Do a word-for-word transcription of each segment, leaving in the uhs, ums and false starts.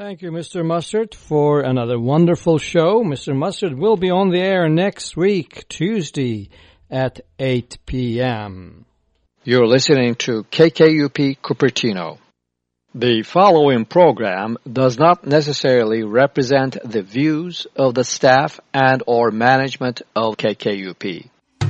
Thank you, Mister Mustard, for another wonderful show. Mister Mustard will be on the air next week, Tuesday, at eight p.m. You're listening to K K U P Cupertino. The following program does not necessarily represent the views of the staff and or management of K K U P.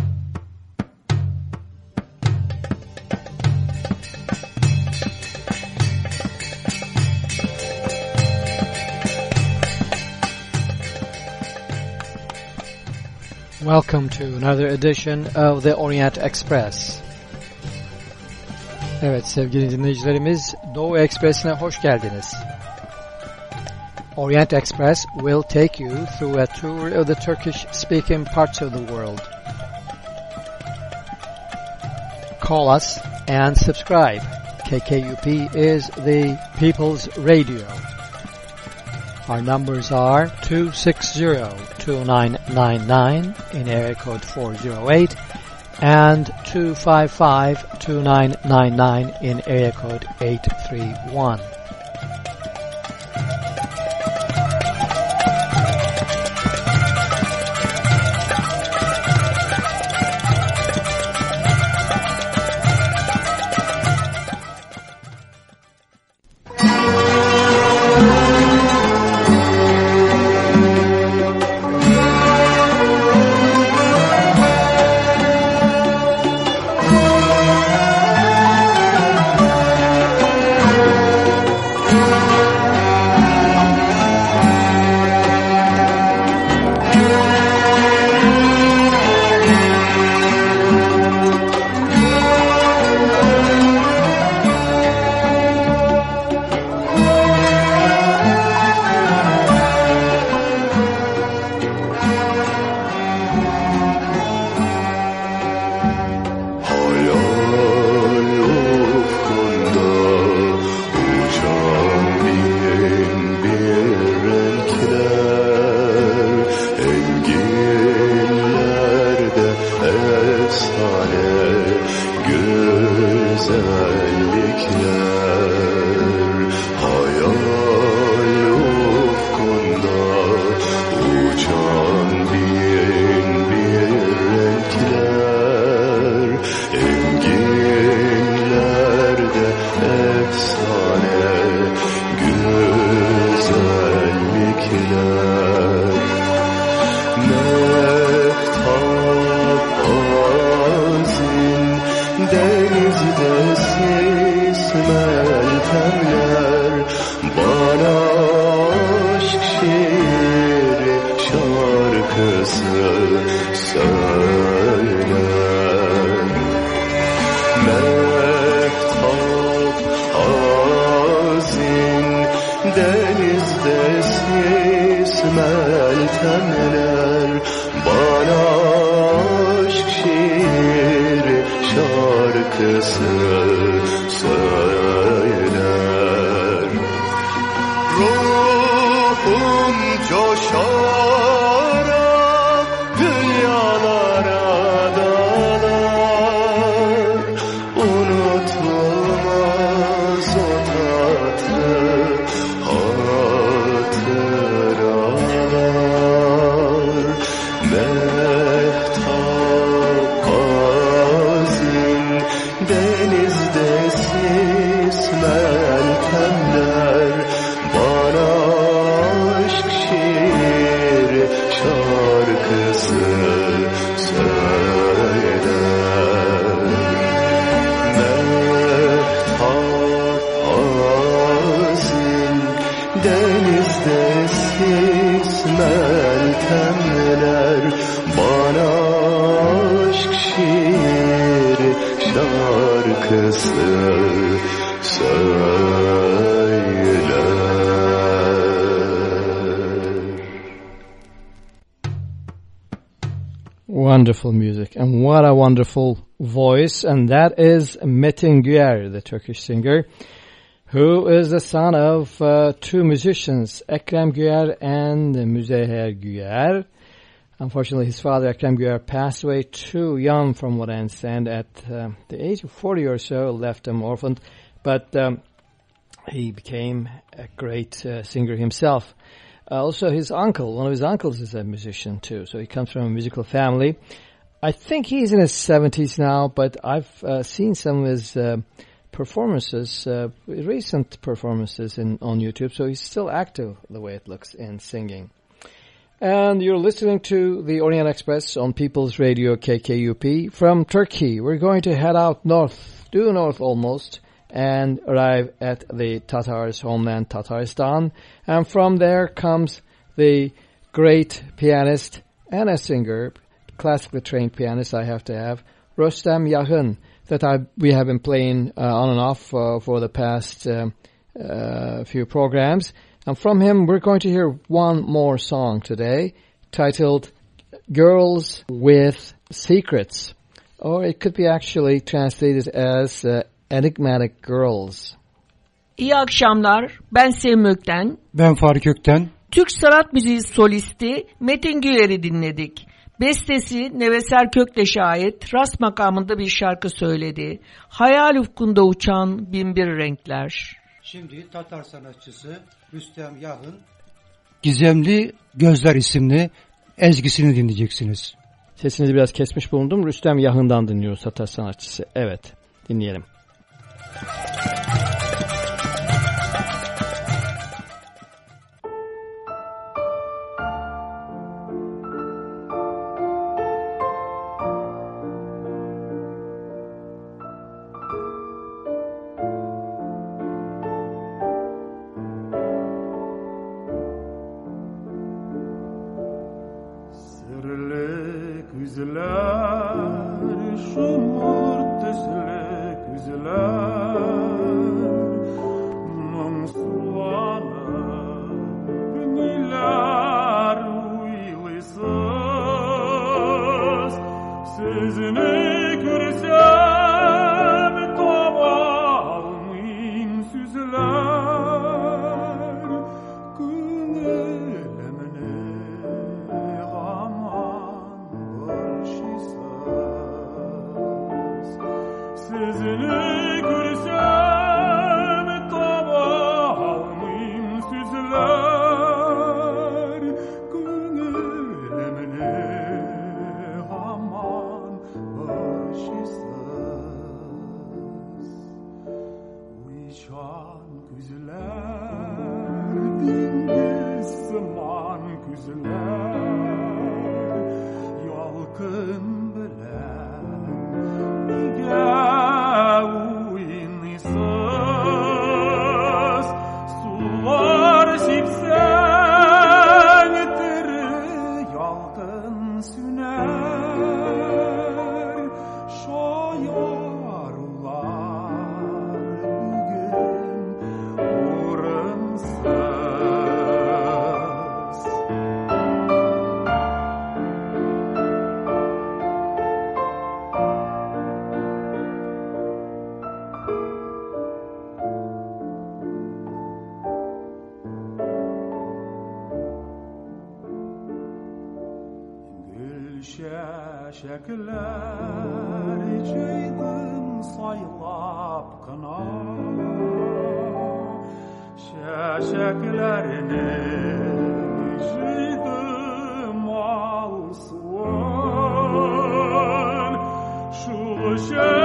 Welcome to another edition of the Orient Express. Evet sevgili dinleyicilerimiz, Doğu Ekspresi'ne hoş geldiniz. Orient Express will take you through a tour of the Turkish-speaking parts of the world. Call us and subscribe. K K U P is the People's Radio. Our numbers are two six zero, two nine nine nine in area code four zero eight and two five five, two nine nine nine in area code eight three one. Wonderful music, and what a wonderful voice, and that is Metin Güyer, the Turkish singer, who is the son of uh, two musicians, Ekrem Güyer and Müzeyher Güyer. Unfortunately, his father, Ekrem Güyer, passed away too young, from what I understand, at uh, the age of forty or so, left him orphaned. But um, he became a great uh, singer himself. Uh, also, his uncle, one of his uncles is a musician too, so he comes from a musical family. I think he's in his seventies now, but I've uh, seen some of his uh, performances, uh, recent performances in, on YouTube, so he's still active the way it looks in singing. And you're listening to the Orient Express on People's Radio K K U P from Turkey. We're going to head out north, due north almost, and arrive at the Tatars' homeland, Tatarstan. And from there comes the great pianist and a singer, classically trained pianist I have to have, Rostam Yahın, that I we have been playing uh, on and off uh, for the past um, uh, few programs. And from him, we're going to hear one more song today, titled Girls with Secrets. Or it could be actually translated as uh, Enigmatic Girls. İyi akşamlar, ben Sevim Ökten. Ben Faruk Ökten. Türk sanat müziği solisti Metin Güler'i dinledik. Bestesi Neveser Kökteş'e ait rast makamında bir şarkı söyledi. Hayal ufkunda uçan binbir renkler. Şimdi Tatar sanatçısı Rüstem Yahın Gizemli Gözler isimli ezgisini dinleyeceksiniz. Sesinizi biraz kesmiş bulundum. Rüstem Yahın'dan dinliyoruz, Tatar sanatçısı. Evet, dinleyelim. Şekler ceydim saylap kına Şeklerini ceydim al suan Şu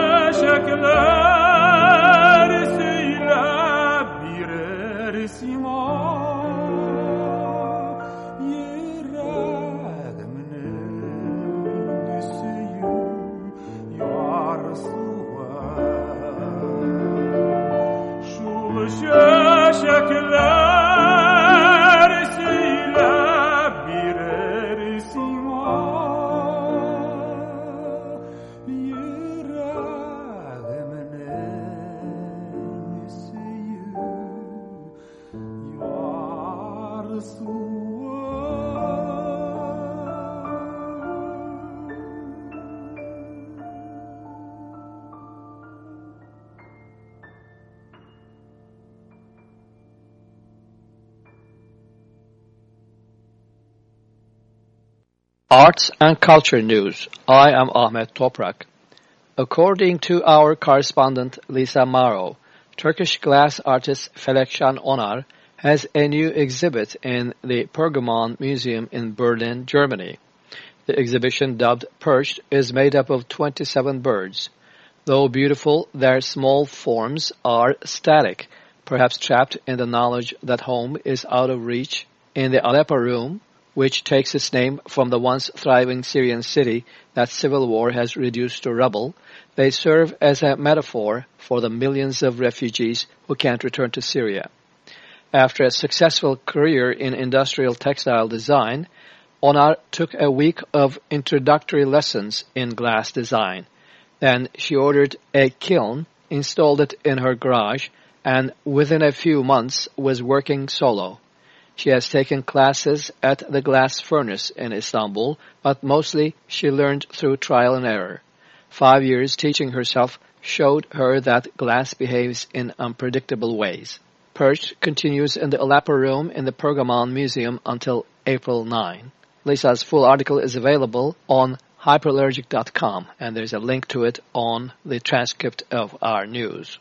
şekler seyle birer siman Şekler seyle birer sima yüreğimin esiyor yarısı. Arts and Culture News. I am Ahmet Toprak. According to our correspondent Lisa Morrow, Turkish glass artist Felekşan Onar has a new exhibit in the Pergamon Museum in Berlin, Germany. The exhibition, dubbed Perched, is made up of twenty-seven birds. Though beautiful, their small forms are static, perhaps trapped in the knowledge that home is out of reach. In the Aleppo Room, which takes its name from the once thriving Syrian city that civil war has reduced to rubble, they serve as a metaphor for the millions of refugees who can't return to Syria. After a successful career in industrial textile design, Onar took a week of introductory lessons in glass design. Then she ordered a kiln, installed it in her garage, and within a few months was working solo. She has taken classes at the glass furnace in Istanbul, but mostly she learned through trial and error. Five years teaching herself showed her that glass behaves in unpredictable ways. Perched continues in the Aleppo Room in the Pergamon Museum until April ninth. Lisa's full article is available on hyperallergic dot com, and there's a link to it on the transcript of our news.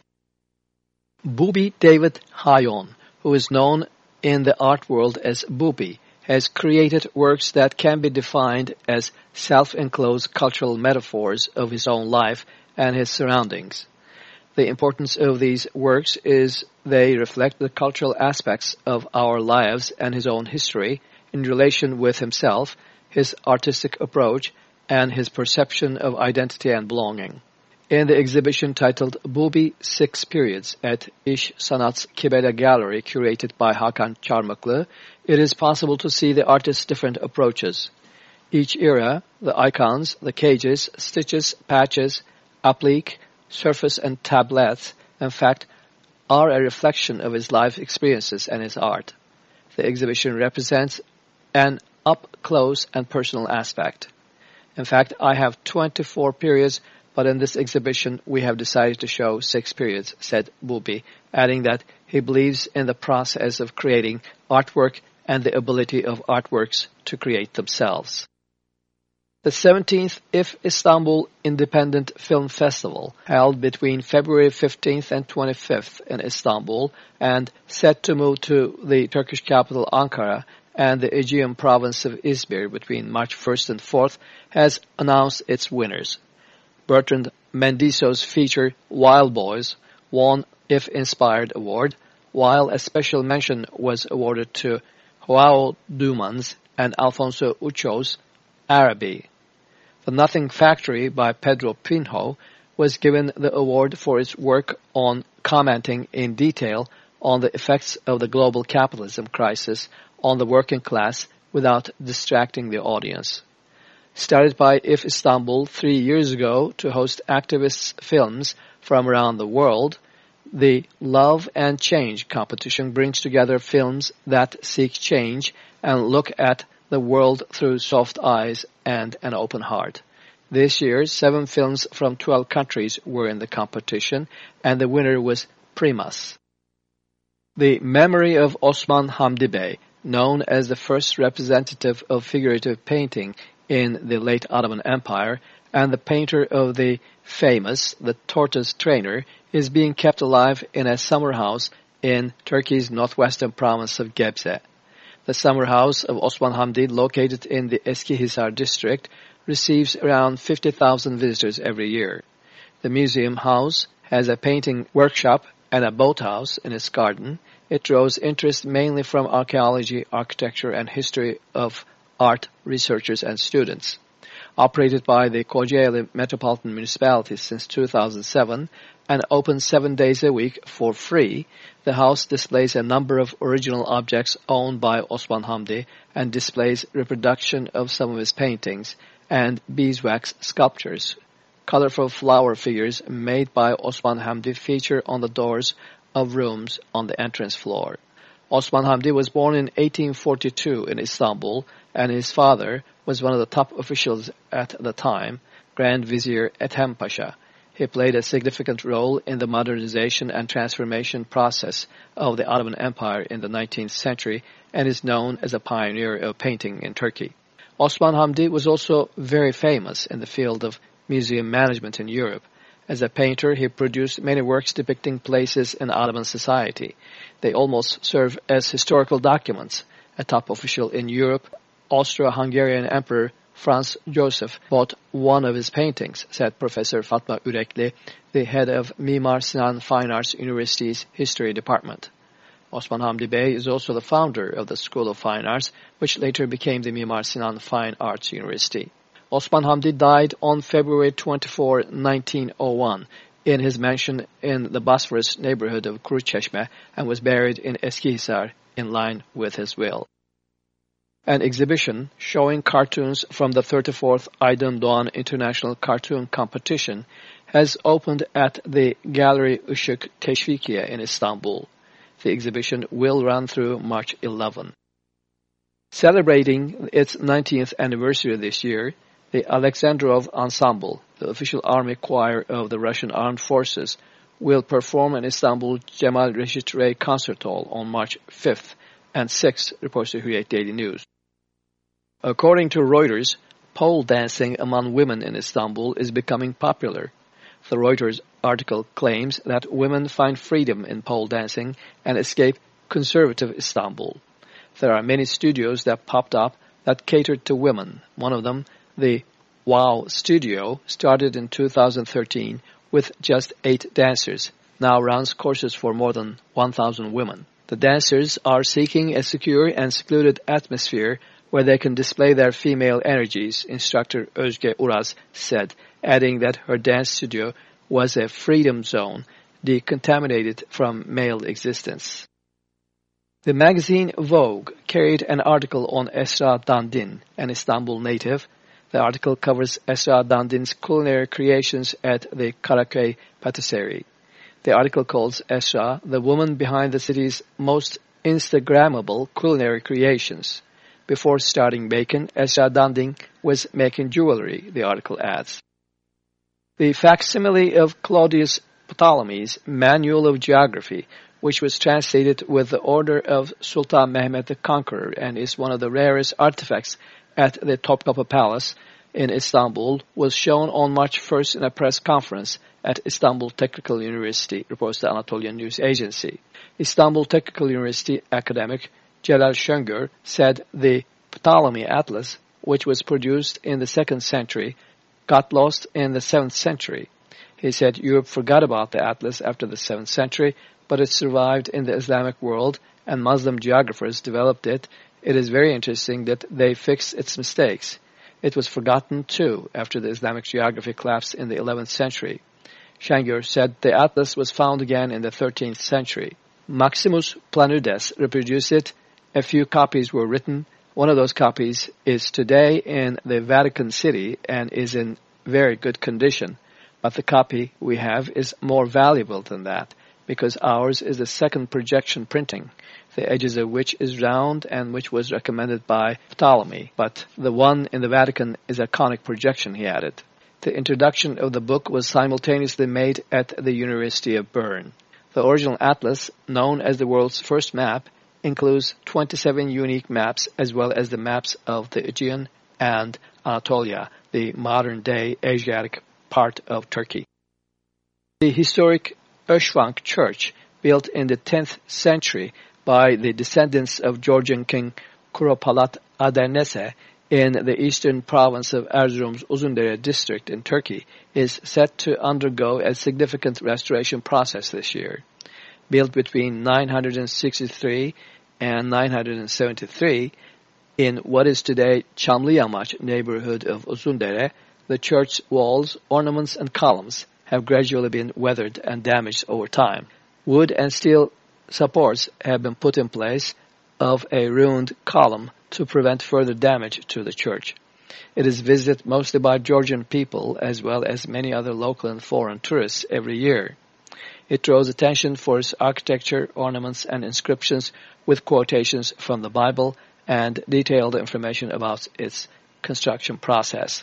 Bubi David Hayon, who is known in the art world as Bubi, has created works that can be defined as self-enclosed cultural metaphors of his own life and his surroundings. The importance of these works is they reflect the cultural aspects of our lives and his own history in relation with himself, his artistic approach, and his perception of identity and belonging. In the exhibition titled Bubi Six Periods at İş Sanat's Kibele Gallery, curated by Hakan Çarmıklı, it is possible to see the artist's different approaches. Each era, the icons, the cages, stitches, patches, applique, surface, and tablettes, in fact, are a reflection of his life experiences and his art. The exhibition represents an up-close and personal aspect. In fact, I have twenty-four periods, but in this exhibition we have decided to show six periods, said Bubi, adding that he believes in the process of creating artwork and the ability of artworks to create themselves. The seventeenth I F Istanbul Independent Film Festival, held between February fifteenth and twenty-fifth in Istanbul and set to move to the Turkish capital Ankara and the Aegean province of Izmir between March first and fourth, has announced its winners. Bertrand Mendisso's feature Wild Boys won I F Inspired Award, while a special mention was awarded to Joao Dumans and Alfonso Ucho's Araby. The Nothing Factory by Pedro Pinho was given the award for its work on commenting in detail on the effects of the global capitalism crisis on the working class without distracting the audience. Started by I F Istanbul three years ago to host activist films from around the world, the Love and Change competition brings together films that seek change and look at the world through soft eyes and an open heart. This year, seven films from twelve countries were in the competition, and the winner was Primas. The memory of Osman Hamdi Bey, known as the first representative of figurative painting in the late Ottoman Empire, and the painter of the famous The Tortoise Trainer, is being kept alive in a summer house in Turkey's northwestern province of Gebze. The summer house of Osman Hamdi, located in the Eskihisar district, receives around fifty thousand visitors every year. The museum house has a painting workshop and a boathouse in its garden. It draws interest mainly from archaeology, architecture, and history of art researchers and students. Operated by the Kocaeli Metropolitan Municipality since two thousand seven and open seven days a week for free, the house displays a number of original objects owned by Osman Hamdi and displays reproduction of some of his paintings and beeswax sculptures. Colorful flower figures made by Osman Hamdi feature on the doors of rooms on the entrance floor. Osman Hamdi was born in eighteen forty-two in Istanbul, and his father was one of the top officials at the time, Grand Vizier Ethem Pasha. He played a significant role in the modernization and transformation process of the Ottoman Empire in the nineteenth century and is known as a pioneer of painting in Turkey. Osman Hamdi was also very famous in the field of museum management in Europe. As a painter, he produced many works depicting places in Ottoman society. They almost serve as historical documents. A top official in Europe, Austro-Hungarian Emperor Franz Joseph, bought one of his paintings, said Professor Fatma Ürekli, the head of Mimar Sinan Fine Arts University's History Department. Osman Hamdi Bey is also the founder of the School of Fine Arts, which later became the Mimar Sinan Fine Arts University. Osman Hamdi died on February twenty-fourth, nineteen oh one, in his mansion in the Bosphorus neighborhood of Kuruçeşme and was buried in Eskihisar in line with his will. An exhibition showing cartoons from the thirty-fourth Aydın Doğan International Cartoon Competition has opened at the Gallery Işık Teşvikiye in Istanbul. The exhibition will run through March eleventh. Celebrating its ninetieth anniversary this year, the Alexandrov Ensemble, the official army choir of the Russian Armed Forces, will perform in Istanbul Cemal Reşit Rey Concert Hall on March fifth and sixth, reports the Hürriyet Daily News. According to Reuters, pole dancing among women in Istanbul is becoming popular. The Reuters article claims that women find freedom in pole dancing and escape conservative Istanbul. There are many studios that popped up that catered to women. One of them, the Wow Studio, started in two thousand thirteen with just eight dancers, now runs courses for more than one thousand women. The dancers are seeking a secure and secluded atmosphere where they can display their female energies, instructor Özge Uraz said, adding that her dance studio was a freedom zone, decontaminated from male existence. The magazine Vogue carried an article on Esra Dandin, an Istanbul native. The article covers Esra Dandin's culinary creations at the Karaköy Patisserie. The article calls Esra the woman behind the city's most Instagrammable culinary creations. Before starting bacon, Esra Dandin was making jewelry, the article adds. The facsimile of Claudius Ptolemy's Manual of Geography, which was translated with the order of Sultan Mehmed the Conqueror and is one of the rarest artifacts at the Topkapı Palace in Istanbul, was shown on March first in a press conference at Istanbul Technical University, reports the Anatolian News Agency. Istanbul Technical University academic Celal Şengör said the Ptolemy Atlas, which was produced in the second century, got lost in the seventh century. He said Europe forgot about the Atlas after the seventh century, but it survived in the Islamic world and Muslim geographers developed it. It is very interesting that they fixed its mistakes. It was forgotten too after the Islamic geography collapsed in the eleventh century. Şengör said the Atlas was found again in the thirteenth century. Maximus Planudes reproduced it. A few copies were written. One of those copies is today in the Vatican City and is in very good condition. But the copy we have is more valuable than that, because ours is the second projection printing, the edges of which is round and which was recommended by Ptolemy. But the one in the Vatican is a conic projection, he added. The introduction of the book was simultaneously made at the University of Bern. The original atlas, known as the world's first map, includes twenty-seven unique maps as well as the maps of the Aegean and Anatolia, the modern-day Asiatic part of Turkey. The historic Öşvank Church, built in the tenth century by the descendants of Georgian king Kuropalat Adernese in the eastern province of Erzurum's Uzundere district in Turkey, is set to undergo a significant restoration process this year. Built between nine hundred sixty-three and nine hundred seventy-three in what is today Çamlıyamaç neighborhood of Uzundere, the church's walls, ornaments, and columns have gradually been weathered and damaged over time. Wood and steel supports have been put in place of a ruined column to prevent further damage to the church. It is visited mostly by Georgian people as well as many other local and foreign tourists every year. It draws attention for its architecture, ornaments, and inscriptions with quotations from the Bible and detailed information about its construction process.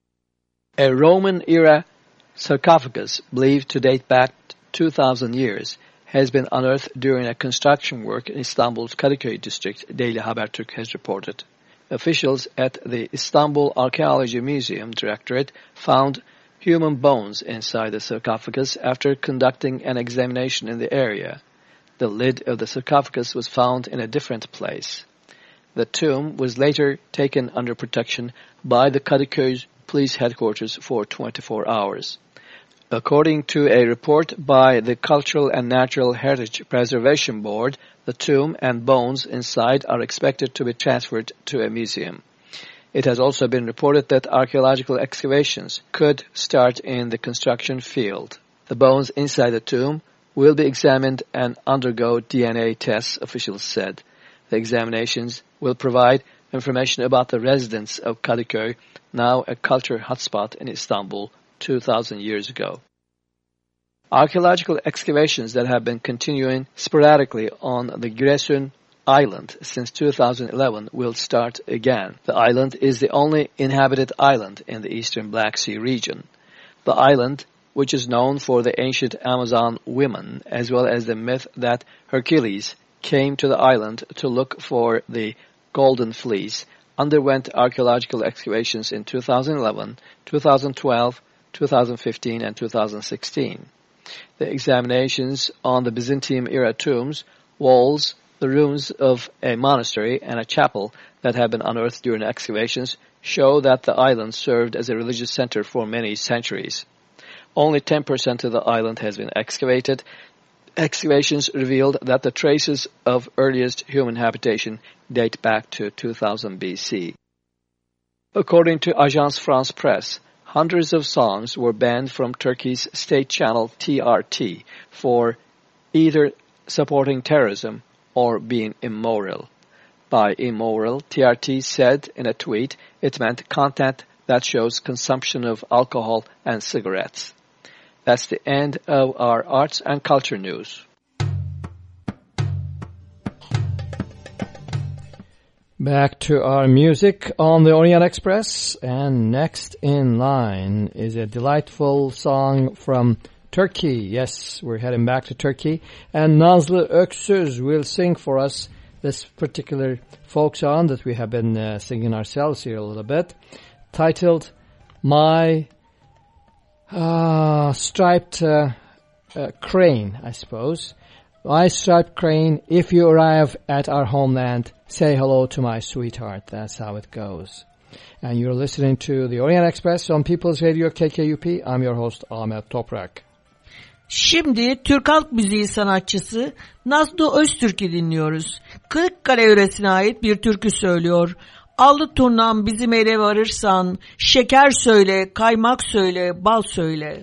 A Roman-era sarcophagus, believed to date back two thousand years, has been unearthed during a construction work in Istanbul's Kadıköy district, Daily Habertürk has reported. Officials at the Istanbul Archaeology Museum Directorate found human bones inside the sarcophagus after conducting an examination in the area. The lid of the sarcophagus was found in a different place. The tomb was later taken under protection by the Kadıköy police headquarters for twenty-four hours. According to a report by the Cultural and Natural Heritage Preservation Board, the tomb and bones inside are expected to be transferred to a museum. It has also been reported that archaeological excavations could start in the construction field. The bones inside the tomb will be examined and undergo D N A tests, officials said. The examinations will provide information about the residents of Kadıköy, now a culture hotspot in Istanbul, two thousand years ago. Archaeological excavations that have been continuing sporadically on the Giresun Island since two thousand eleven will start again. The island is the only inhabited island in the eastern Black Sea region. The island, which is known for the ancient Amazon women, as well as the myth that Hercules came to the island to look for the Golden Fleece, underwent archaeological excavations in two thousand eleven, two thousand twelve, two thousand fifteen, and two thousand sixteen. The examinations on the Byzantine-era tombs, walls, the ruins of a monastery, and a chapel that have been unearthed during excavations show that the island served as a religious center for many centuries. Only ten percent of the island has been excavated. Excavations revealed that the traces of earliest human habitation date back to two thousand B C. According to Agence France Presse, hundreds of songs were banned from Turkey's state channel T R T for either supporting terrorism or being immoral. By immoral, T R T said in a tweet it meant content that shows consumption of alcohol and cigarettes. That's the end of our arts and culture news. Back to our music on the Orient Express, and next in line is a delightful song from Turkey. Yes, we're heading back to Turkey, and Nazlı Öksüz will sing for us this particular folk song that we have been uh, singing ourselves here a little bit, titled My uh, Striped uh, uh, Crane, I suppose. My striped crane, if you arrive at our homeland, say hello to my sweetheart. That's how it goes. And you're listening to the Orient Express on People's Radio K K U P. I'm your host Ahmet Toprak. Şimdi Türk halk müziği sanatçısı Nazlı Öztürk'ü dinliyoruz. Kırıkkale yöresine ait bir türkü söylüyor. Allı turnam bizim ele varırsan, şeker söyle, kaymak söyle, bal söyle.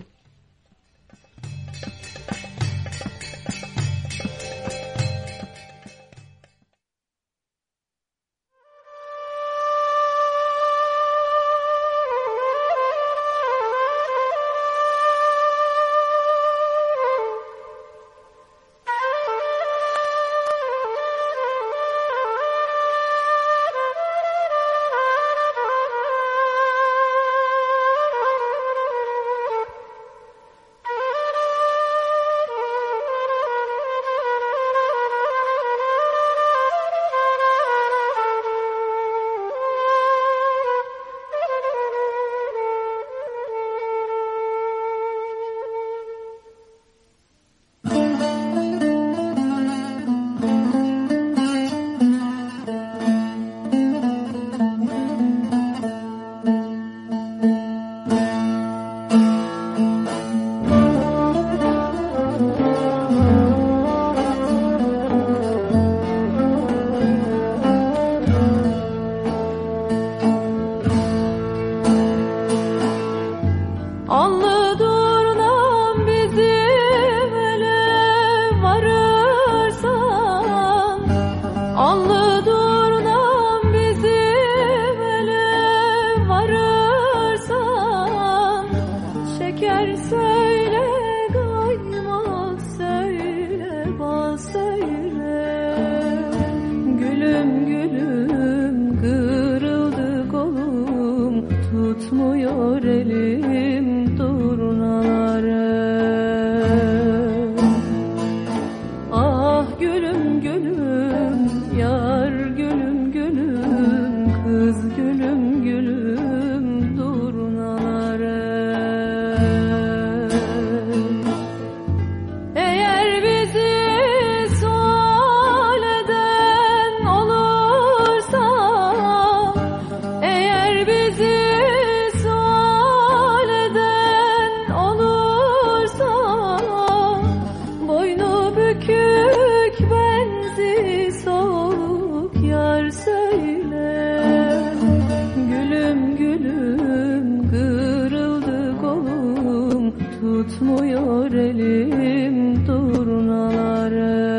tutmuyor elim turnaları.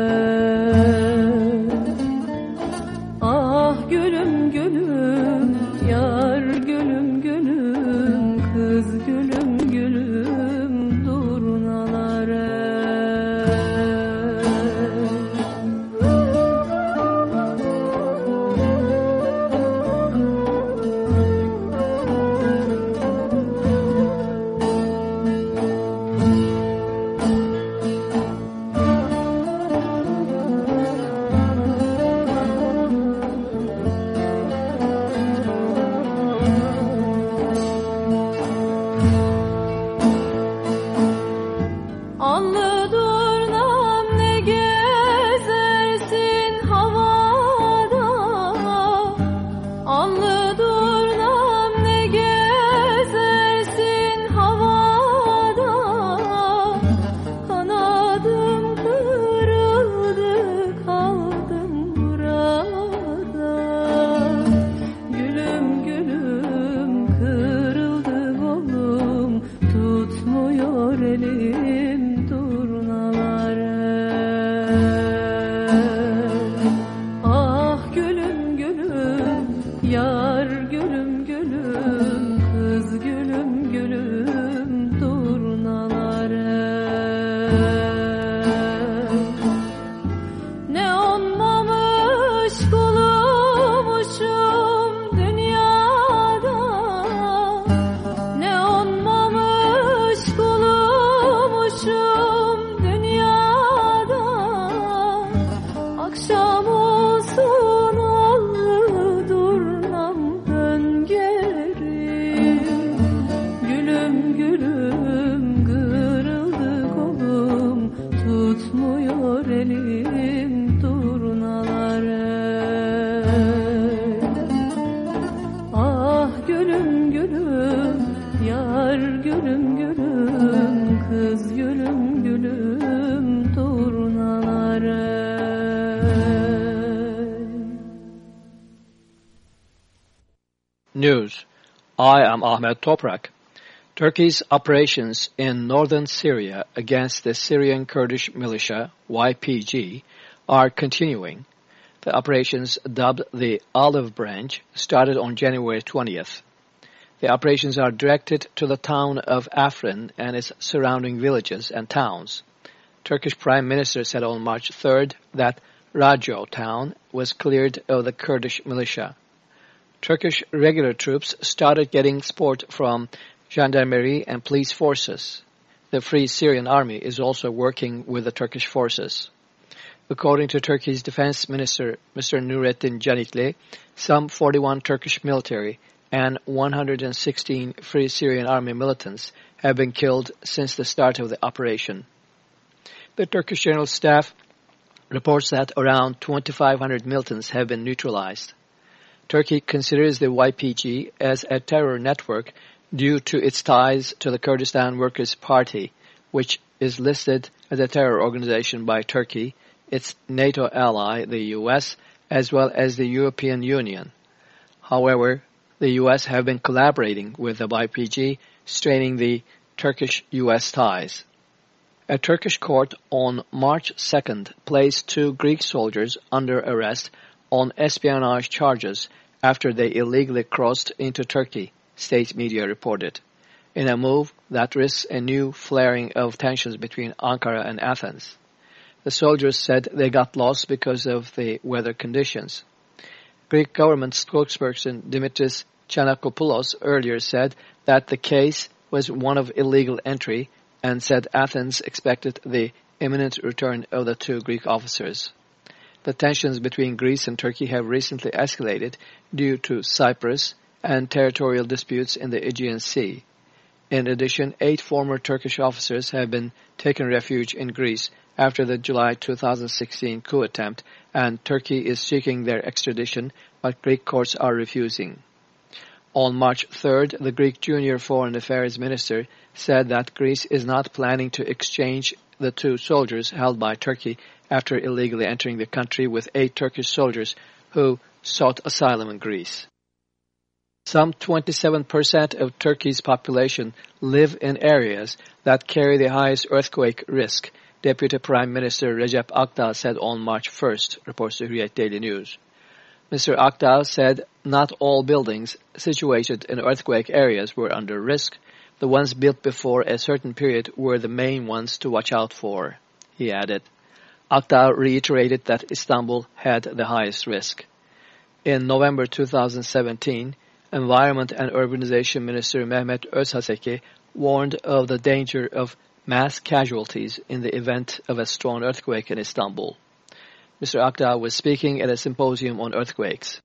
Ah gülüm gülüm, yar gülüm gülüm, kız gülüm gülüm durnaları. Anlı durnam ne gezersin havada, anlı durnam ne gezersin havada. Kanadım kırıldı kaldım burada. Gülüm gülüm kırıldı kolum, tutmuyor elim turnaları. Ah gülüm gülüm, yar gülüm gülüm, kız gülüm gülüm turnaları. Ne olmamış kulumuşum dünyada, ne olmamış kulumuşum dünyada. Akşam olsun allı durnam dön geri. Gülüm gülüm kırıldı kolum, tutmuyor elim turnaları. Ah gülüm gülüm, yar gülüm gülüm, kız gülüm gülüm turnaları. News. I am Ahmet Toprak. Turkey's operations in northern Syria against the Syrian Kurdish militia, Y P G, are continuing. The operations, dubbed the Olive Branch, started on January twentieth. The operations are directed to the town of Afrin and its surrounding villages and towns. Turkish Prime Minister said on March third that Rajo town was cleared of the Kurdish militia. Turkish regular troops started getting support from gendarmerie and police forces. The Free Syrian Army is also working with the Turkish forces. According to Turkey's Defense Minister, Mister Nurettin Canikli, some forty-one Turkish military and one hundred sixteen Free Syrian Army militants have been killed since the start of the operation. The Turkish General Staff reports that around twenty-five hundred militants have been neutralized. Turkey considers the Y P G as a terror network due to its ties to the Kurdistan Workers' Party, which is listed as a terror organization by Turkey, its NATO ally, the U S, as well as the European Union. However, the U S have been collaborating with the Y P G, straining the Turkish-U S ties. A Turkish court on March second placed two Greek soldiers under arrest on espionage charges after they illegally crossed into Turkey, state media reported, in a move that risks a new flaring of tensions between Ankara and Athens. The soldiers said they got lost because of the weather conditions. Greek government spokesperson Dimitris Chanakopoulos earlier said that the case was one of illegal entry and said Athens expected the imminent return of the two Greek officers. The tensions between Greece and Turkey have recently escalated due to Cyprus and territorial disputes in the Aegean Sea. In addition, eight former Turkish officers have been taken refuge in Greece after the July two thousand sixteen coup attempt, and Turkey is seeking their extradition, but Greek courts are refusing. On March third, the Greek junior foreign affairs minister said that Greece is not planning to exchange the two soldiers held by Turkey after illegally entering the country with eight Turkish soldiers who sought asylum in Greece. Some twenty-seven percent of Turkey's population live in areas that carry the highest earthquake risk, Deputy Prime Minister Recep Akdağ said on March first, reports the Hürriyet Daily News. Mister Akdağ said not all buildings situated in earthquake areas were under risk. The ones built before a certain period were the main ones to watch out for, he added. Akdağ reiterated that Istanbul had the highest risk. In November two thousand seventeen, Environment and Urbanization Minister Mehmet Özhaseki warned of the danger of mass casualties in the event of a strong earthquake in Istanbul. Mister Akdağ was speaking at a symposium on earthquakes.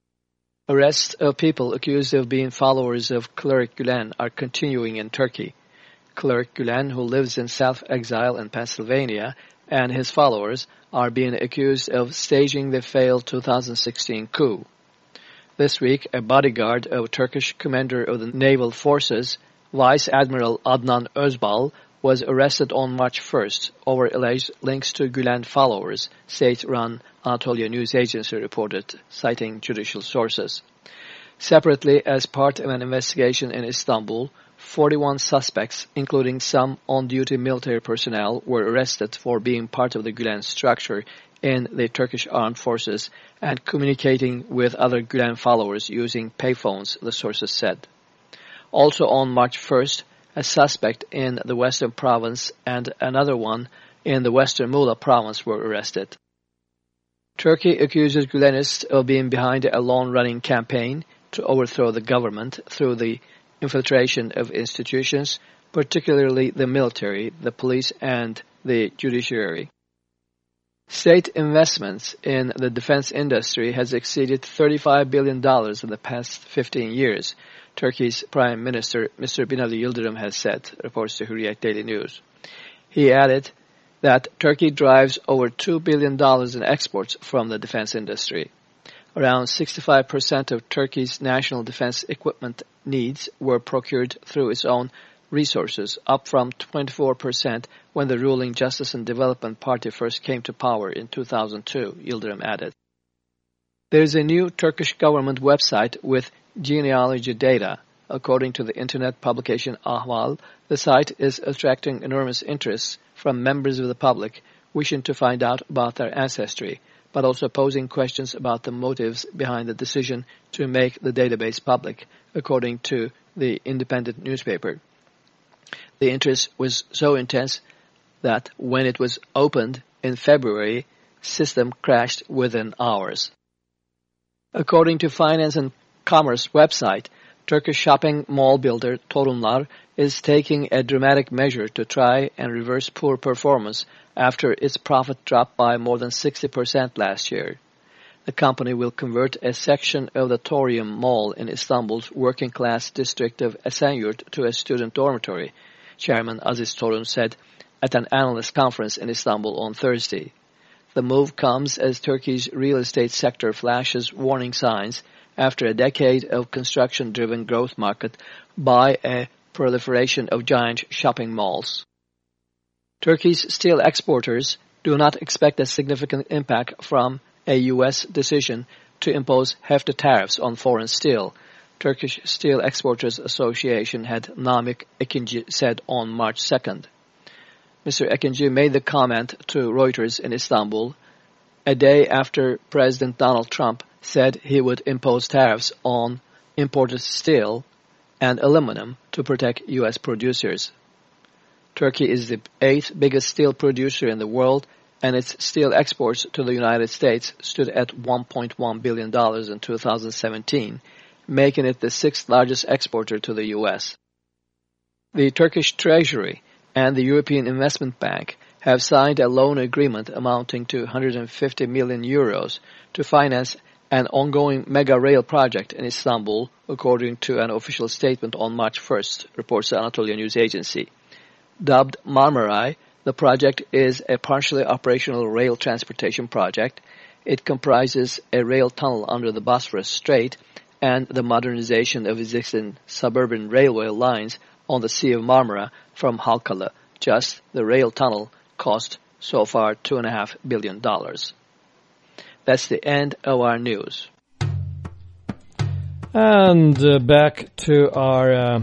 Arrests of people accused of being followers of Cleric Gülen are continuing in Turkey. Cleric Gülen, who lives in self-exile in Pennsylvania, and his followers are being accused of staging the failed two thousand sixteen coup. This week, a bodyguard of Turkish commander of the naval forces, Vice Admiral Adnan Özbal, was arrested on March first over alleged links to Gülen followers, state-run Anatolia News Agency reported, citing judicial sources. Separately, as part of an investigation in Istanbul, forty-one suspects, including some on-duty military personnel, were arrested for being part of the Gülen structure in the Turkish armed forces and communicating with other Gülen followers using payphones, the sources said. Also on March first, a suspect in the Western Province and another one in the Western Muğla Province were arrested. Turkey accuses Gülenists of being behind a long-running campaign to overthrow the government through the infiltration of institutions, particularly the military, the police, and the judiciary. State investments in the defense industry has exceeded thirty-five billion dollars in the past fifteen years, Turkey's Prime Minister Mister Binali Yıldırım has said, reports the Hürriyet Daily News. He added that Turkey drives over two billion dollars in exports from the defense industry. Around sixty-five percent of Turkey's national defense equipment needs were procured through its own resources, up from twenty-four percent when the ruling Justice and Development Party first came to power in two thousand two, Yıldırım added. There is a new Turkish government website with genealogy data. According to the internet publication Ahval, the site is attracting enormous interest from members of the public wishing to find out about their ancestry, but also posing questions about the motives behind the decision to make the database public, according to the independent newspaper. The interest was so intense that when it was opened in February, system crashed within hours. According to Finance and Commerce website, Turkish shopping mall builder Torunlar is taking a dramatic measure to try and reverse poor performance after its profit dropped by more than sixty percent last year. The company will convert a section of the Torium Mall in Istanbul's working-class district of Esenyurt to a student dormitory, Chairman Aziz Torun said at an analyst conference in Istanbul on Thursday. The move comes as Turkey's real estate sector flashes warning signs after a decade of construction-driven growth market by a proliferation of giant shopping malls. Turkey's steel exporters do not expect a significant impact from a U S decision to impose hefty tariffs on foreign steel, Turkish Steel Exporters Association head Namık Ekinci said on March second. Mister Ekinci made the comment to Reuters in Istanbul a day after President Donald Trump said he would impose tariffs on imported steel and aluminum to protect U S producers. Turkey is the eighth biggest steel producer in the world, and its steel exports to the United States stood at one point one billion dollars in two thousand seventeen, making it the sixth largest exporter to the U S. The Turkish Treasury and the European Investment Bank have signed a loan agreement amounting to one hundred fifty million euros to finance an ongoing mega rail project in Istanbul, according to an official statement on March first, reports the Anatolia News Agency. Dubbed Marmaray, the project is a partially operational rail transportation project. It comprises a rail tunnel under the Bosphorus Strait and the modernization of existing suburban railway lines on the Sea of Marmara from Halkalı. Just the rail tunnel cost so far two and a half billion dollars. That's the end of our news. And uh, back to our uh,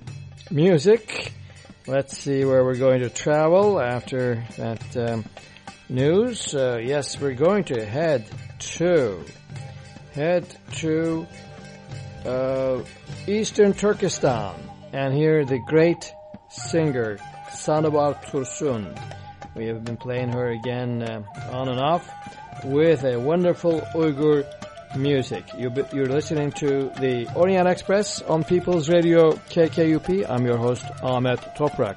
music. Let's see where we're going to travel after that um, news. Uh, yes, we're going to head to head to uh, Eastern Turkestan and hear the great singer Sanubar Tursun. We have been playing her again uh, on and off with a wonderful Uyghur music. You're listening to the Orient Express on People's Radio K K U P. I'm your host Ahmet Toprak.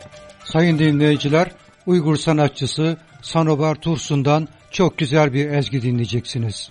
Sayın dinleyiciler, Uygur sanatçısı Sanubar Tursun'dan çok güzel bir ezgi dinleyeceksiniz.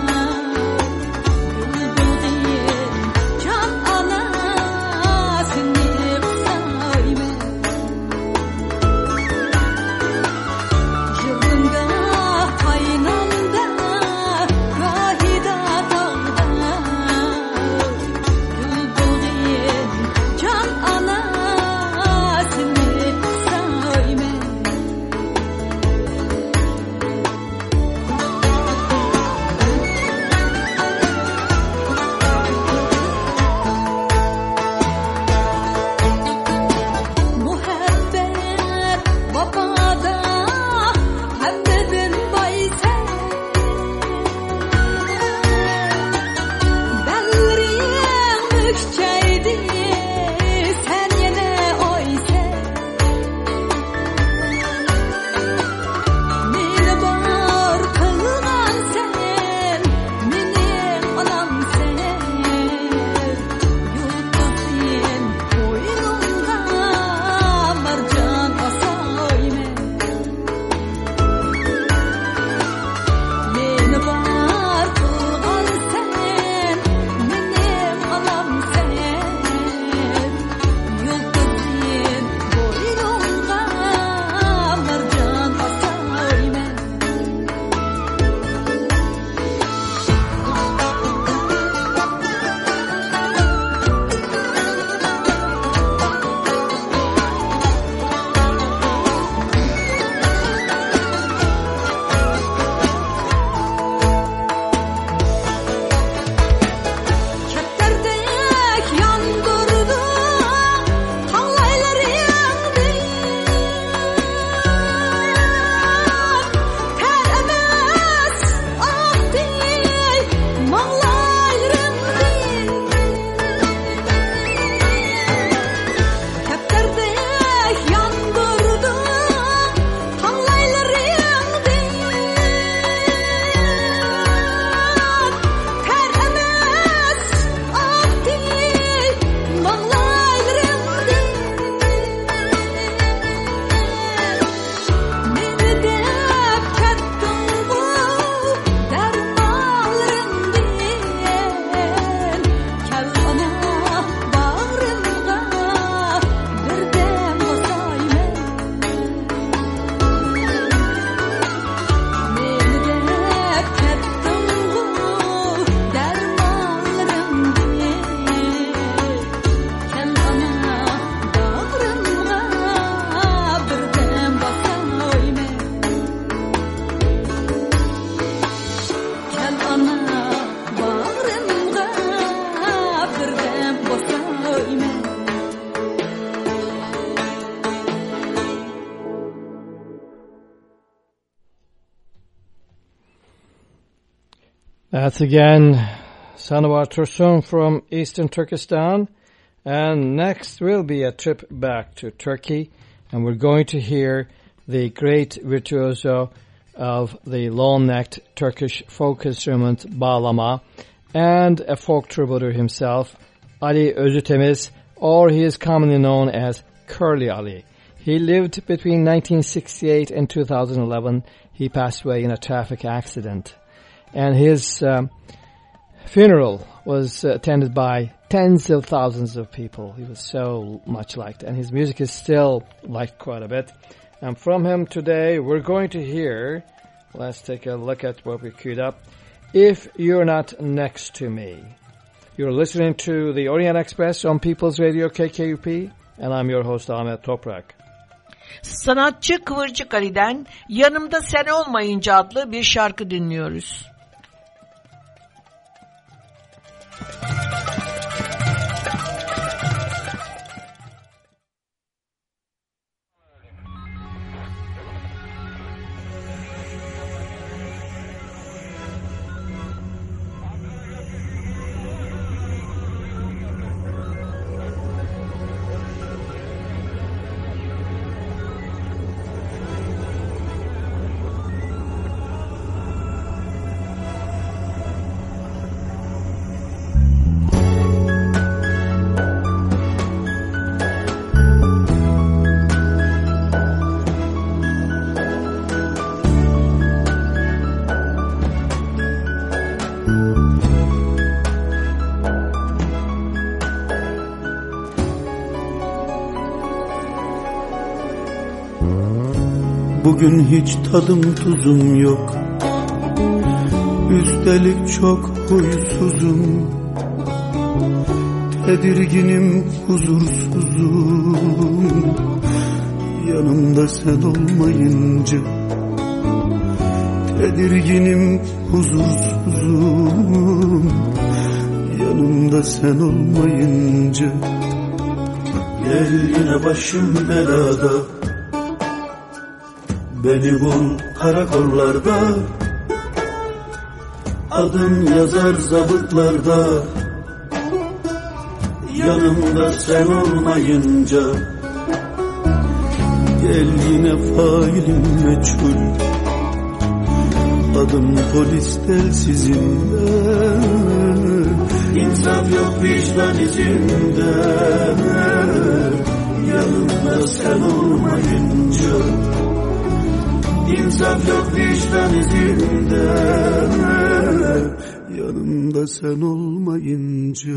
Can That's again Sanobar Tursun from Eastern Turkestan. And next will be a trip back to Turkey. And we're going to hear the great virtuoso of the long-necked Turkish folk instrument bağlama and a folk troubadour himself, Ali Özütemiz, or he is commonly known as Curly Ali. He lived between nineteen sixty-eight and two thousand eleven. He passed away in a traffic accident. And his um, funeral was attended by tens of thousands of people. He was so much liked. And his music is still liked quite a bit. And from him today, we're going to hear, let's take a look at what we queued up, If You're Not Next to Me. You're listening to the Orient Express on People's Radio K K U P, and I'm your host Ahmet Toprak. Sanatçı Kıvırcık Ali'den Yanımda Sen Olmayınca adlı bir şarkı dinliyoruz. Bugün hiç tadım tuzum yok, üstelik çok huysuzum, tedirginim, huzursuzum, yanımda sen olmayınca. Tedirginim, huzursuzum, yanımda sen olmayınca. Gel yine başım belada, beni bul karakollarda, adım yazar zabıtlarda, yanımda sen olmayınca. Gel yine failim meçhul, adım polis telsizinde, İnsaf yok vicdan izinde, yanımda sen olmayınca. İnsaf yok vicdan izinde, yanımda sen olmayınca.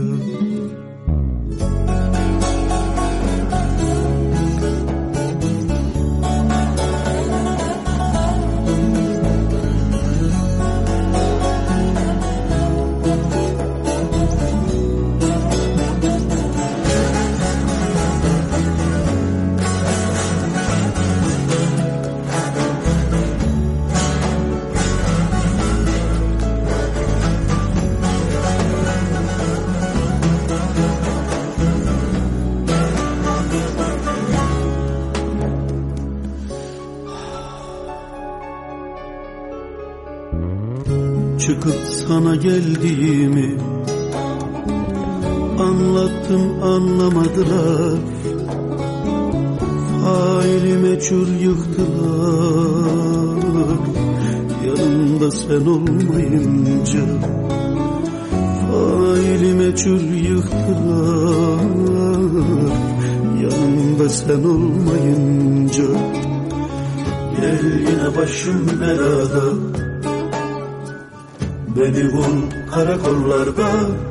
Çıkıp sana geldiğimi anlattım, anlamadılar. Faili meçhul yıktılar, yanımda sen olmayınca. Faili meçhul yıktılar, yanımda sen olmayınca. Gel yine başım belada, beni bul karakollarda,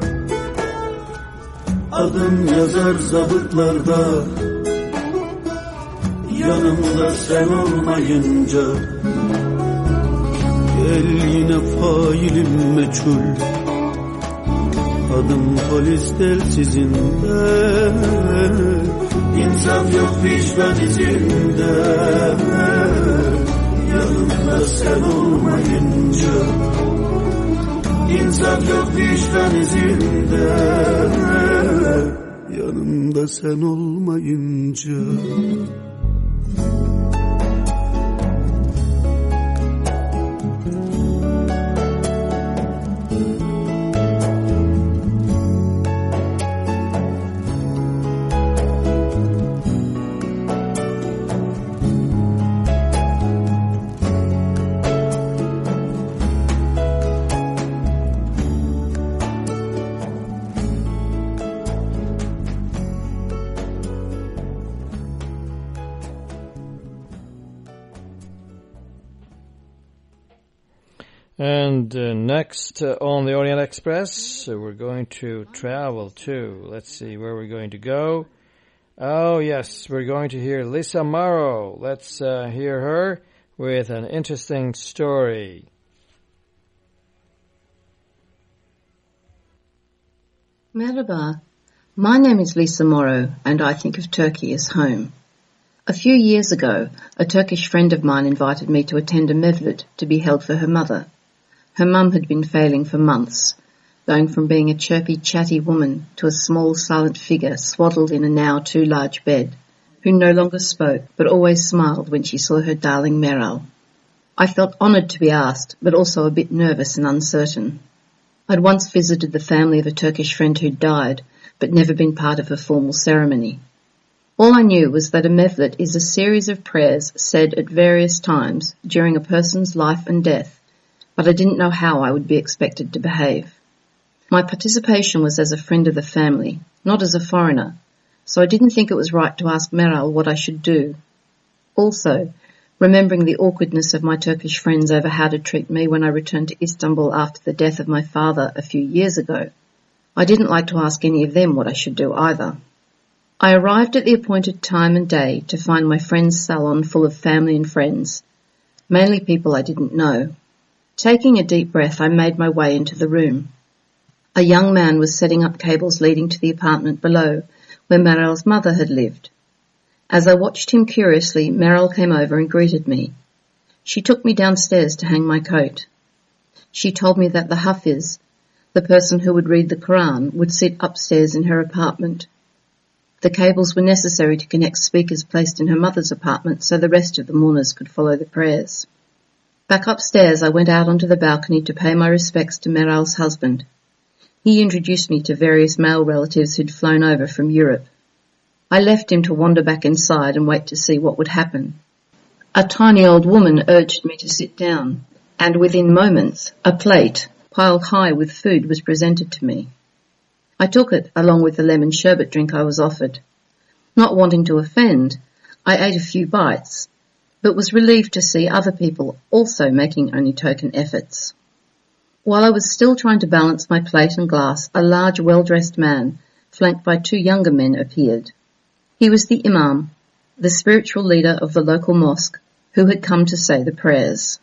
adım yazar zabıtlarda, yanımda sen olmayınca. Gel yine failim meçhul, adım polis telsizinde, İnsaf yok vicdan izinde, yanımda sen olmayınca. İnsaf yok vicdan izinde, yanımda sen olmayınca. And uh, next uh, on the Orient Express, uh, we're going to travel to, let's see where we're going to go. Oh yes, we're going to hear Lisa Morrow. Let's uh, hear her with an interesting story. Merhaba, my name is Lisa Morrow and I think of Turkey as home. A few years ago, a Turkish friend of mine invited me to attend a mevlid to be held for her mother. Her mum had been failing for months, going from being a chirpy, chatty woman to a small, silent figure swaddled in a now too large bed, who no longer spoke but always smiled when she saw her darling Meral. I felt honoured to be asked, but also a bit nervous and uncertain. I'd once visited the family of a Turkish friend who'd died, but never been part of a formal ceremony. All I knew was that a mevlid is a series of prayers said at various times during a person's life and death, but I didn't know how I would be expected to behave. My participation was as a friend of the family, not as a foreigner, so I didn't think it was right to ask Meral what I should do. Also, remembering the awkwardness of my Turkish friends over how to treat me when I returned to Istanbul after the death of my father a few years ago, I didn't like to ask any of them what I should do either. I arrived at the appointed time and day to find my friend's salon full of family and friends, mainly people I didn't know. Taking a deep breath, I made my way into the room. A young man was setting up cables leading to the apartment below, where Meral's mother had lived. As I watched him curiously, Meral came over and greeted me. She took me downstairs to hang my coat. She told me that the Hafiz, the person who would read the Quran, would sit upstairs in her apartment. The cables were necessary to connect speakers placed in her mother's apartment so the rest of the mourners could follow the prayers. Back upstairs, I went out onto the balcony to pay my respects to Meral's husband. He introduced me to various male relatives who'd flown over from Europe. I left him to wander back inside and wait to see what would happen. A tiny old woman urged me to sit down, and within moments, a plate, piled high with food, was presented to me. I took it, along with the lemon sherbet drink I was offered. Not wanting to offend, I ate a few bites, but was relieved to see other people also making only token efforts. While I was still trying to balance my plate and glass, a large, well-dressed man, flanked by two younger men, appeared. He was the Imam, the spiritual leader of the local mosque, who had come to say the prayers.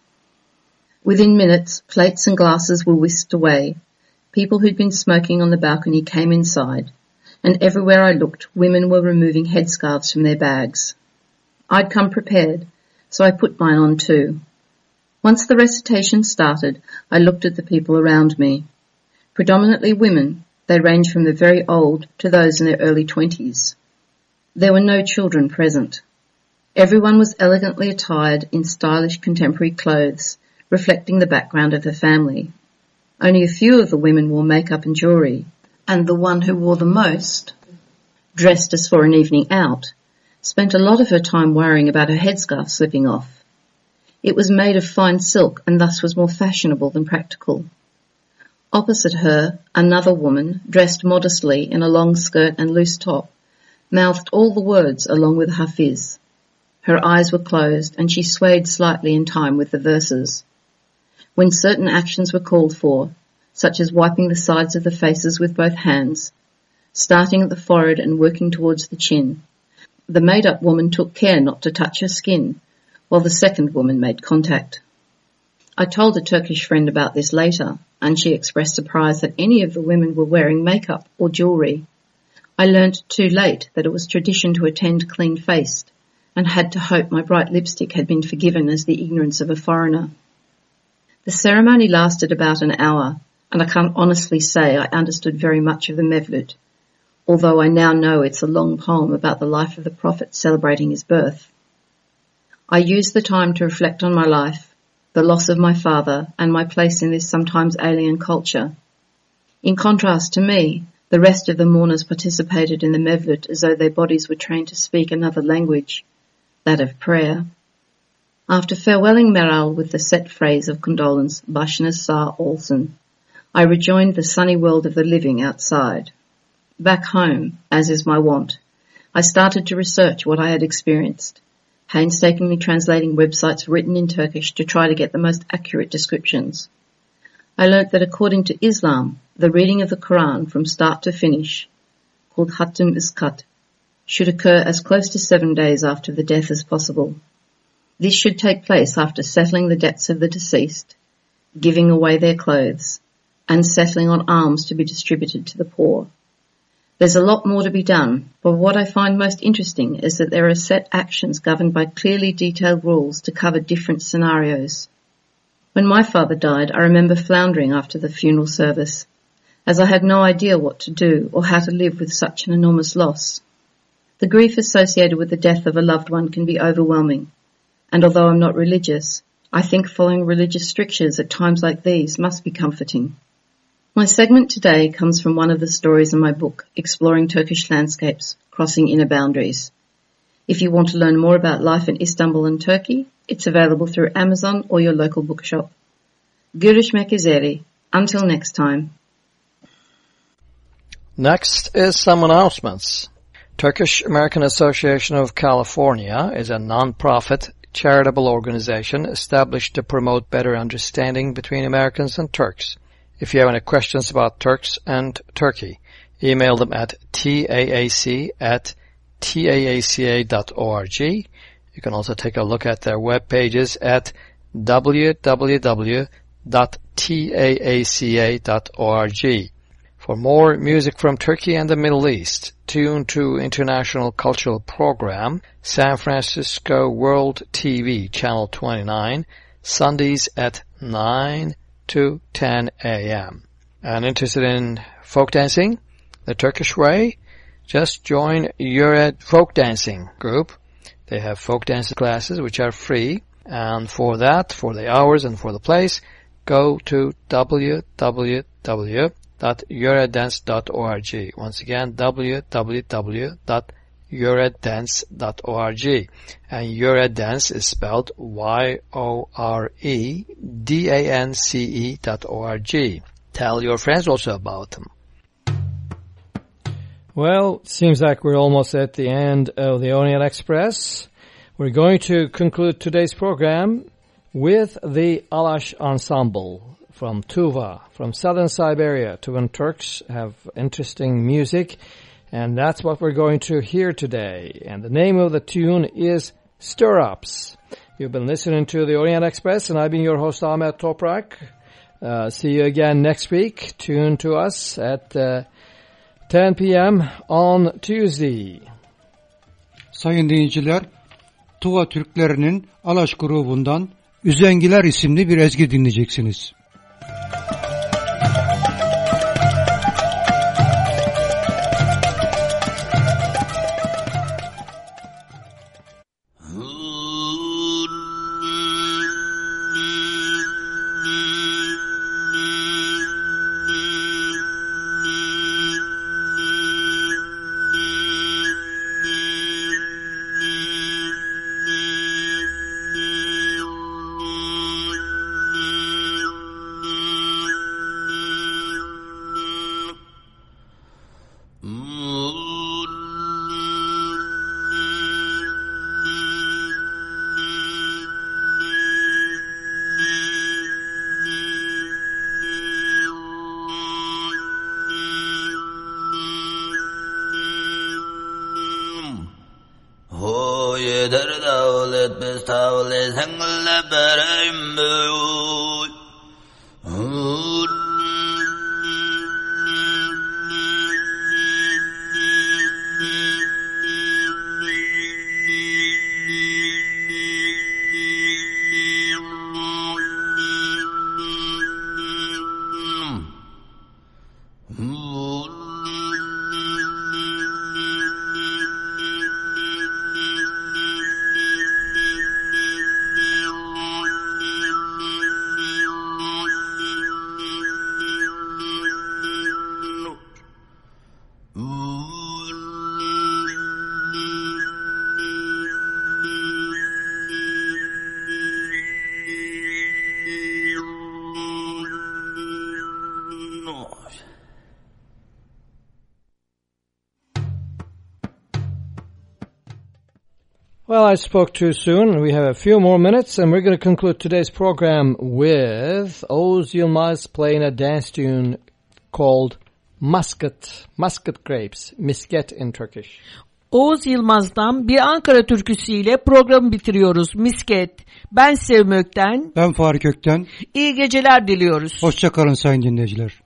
Within minutes, plates and glasses were whisked away. People who'd been smoking on the balcony came inside, and everywhere I looked, women were removing headscarves from their bags. I'd come prepared, so I put mine on too. Once the recitation started, I looked at the people around me. Predominantly women, they ranged from the very old to those in their early twenties. There were no children present. Everyone was elegantly attired in stylish contemporary clothes, reflecting the background of the family. Only a few of the women wore makeup and jewellery, and the one who wore the most, dressed as for an evening out, spent a lot of her time worrying about her headscarf slipping off. It was made of fine silk and thus was more fashionable than practical. Opposite her, another woman, dressed modestly in a long skirt and loose top, mouthed all the words along with Hafiz. Her eyes were closed and she swayed slightly in time with the verses. When certain actions were called for, such as wiping the sides of the faces with both hands, starting at the forehead and working towards the chin, the made-up woman took care not to touch her skin, while the second woman made contact. I told a Turkish friend about this later, and she expressed surprise that any of the women were wearing makeup or jewellery. I learnt too late that it was tradition to attend clean-faced, and had to hope my bright lipstick had been forgiven as the ignorance of a foreigner. The ceremony lasted about an hour, and I can't honestly say I understood very much of the Mevlud, although I now know it's a long poem about the life of the Prophet celebrating his birth. I used the time to reflect on my life, the loss of my father, and my place in this sometimes alien culture. In contrast to me, the rest of the mourners participated in the Mevlud as though their bodies were trained to speak another language, that of prayer. After farewelling Meral with the set phrase of condolence, Başınız sağ olsun, I rejoined the sunny world of the living outside. Back home, as is my wont, I started to research what I had experienced, painstakingly translating websites written in Turkish to try to get the most accurate descriptions. I learnt that according to Islam, the reading of the Quran from start to finish, called Khatim Iskat, should occur as close to seven days after the death as possible. This should take place after settling the debts of the deceased, giving away their clothes, and settling on alms to be distributed to the poor. There's a lot more to be done, but what I find most interesting is that there are set actions governed by clearly detailed rules to cover different scenarios. When my father died, I remember floundering after the funeral service, as I had no idea what to do or how to live with such an enormous loss. The grief associated with the death of a loved one can be overwhelming, and although I'm not religious, I think following religious strictures at times like these must be comforting. My segment today comes from one of the stories in my book, Exploring Turkish Landscapes, Crossing Inner Boundaries. If you want to learn more about life in Istanbul and Turkey, it's available through Amazon or your local bookshop. Görüşmek üzere. Until next time. Next is some announcements. Turkish American Association of California is a non-profit charitable organization established to promote better understanding between Americans and Turks. If you have any questions about Turks and Turkey, email them at taac at taaca dot org. You can also take a look at their web pages at w w w dot taaca dot org. For more music from Turkey and the Middle East, tune to International Cultural Program, San Francisco World T V, Channel twenty-nine, Sundays at nine to ten a m And interested in folk dancing the Turkish way? Just join Yured Folk Dancing Group. They have folk dance classes which are free, and for that, for the hours and for the place, go to w w w dot yureddance dot org. Once again, w w w dot yureddance dot org. And Yured Dance is spelled Y O R E D A N C E dot O R G. Tell your friends also about them. Well, seems like we're almost at the end of the Orient Express. We're going to conclude today's program with the Alash Ensemble from Tuva, from southern Siberia. Tuvan Turks have interesting music, and that's what we're going to hear today. And the name of the tune is Stir-Ups. You've been listening to the Orient Express, and I've been your host, Ahmet Toprak. Uh, see you again next week. Tune to us at uh, ten p m on Tuesday. Sayın dinleyiciler, Tuva Türklerinin Alaş grubundan Üzengiler isimli bir ezgi dinleyeceksiniz. Well, I spoke too soon. We have a few more minutes, and we're going to conclude today's program with Oğuz Yılmaz playing a dance tune called Muscat, Muscat Grapes, misket in Turkish. Oğuz Yılmaz'dan bir Ankara türküsüyle programı bitiriyoruz. Misket. Ben Sevmök'ten. Ben Fahri Kök'ten. İyi geceler diliyoruz. Hoşça kalın sayın dinleyiciler.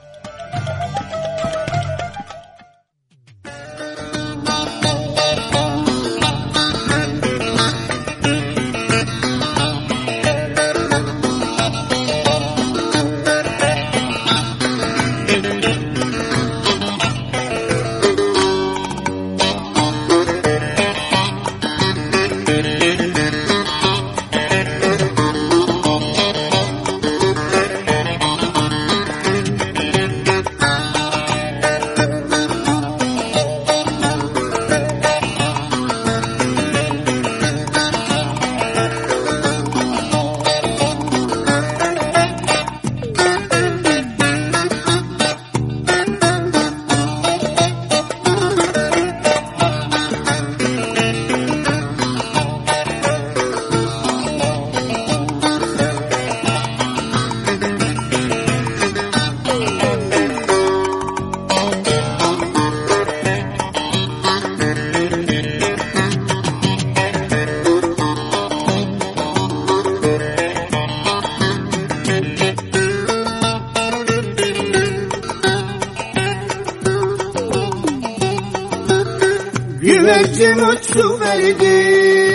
Güvercin uçuverdi,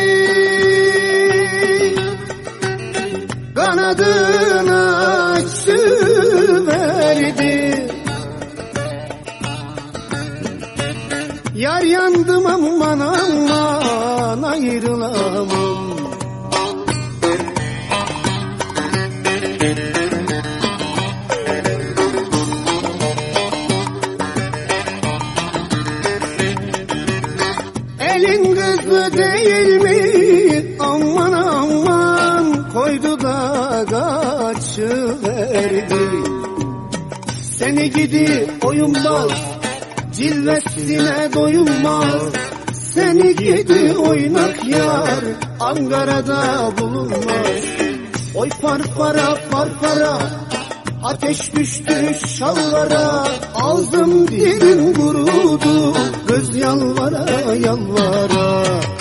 kanadını açıverdi. Yar yandım aman aman ayrılamam. Elin kızı değil mi? Aman aman koydu da kaçıverdi. Seni gidi oyunbaz, cilvesine doyulmaz. Seni gidi oynak yar, Ankara'da bulunmaz. Oy farfara farfara, ateş düştü şallara. Ağzım dilim kurudu, göz yalvara yalvara.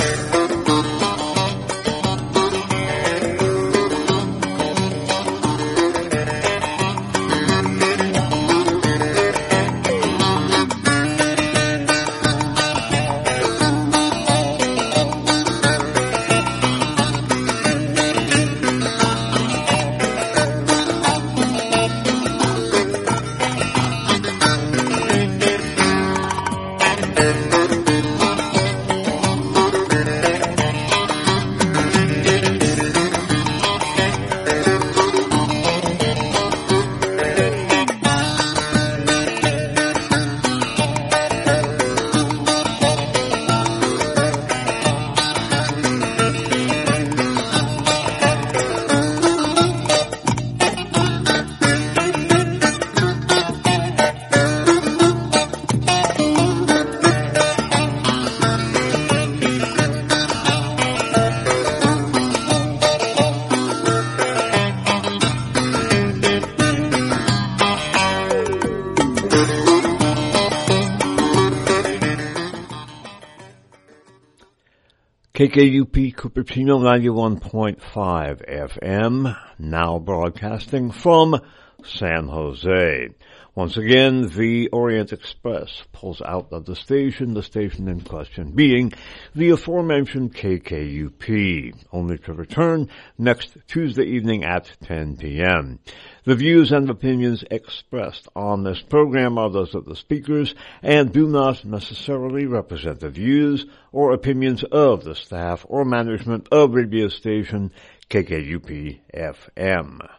K K U P Cupertino ninety-one point five F M, now broadcasting from San Jose. Once again, the Orient Express pulls out of the station, the station in question being the aforementioned K K U P, only to return next Tuesday evening at ten p.m. The views and opinions expressed on this program are those of the speakers and do not necessarily represent the views or opinions of the staff or management of radio station K K U P F M.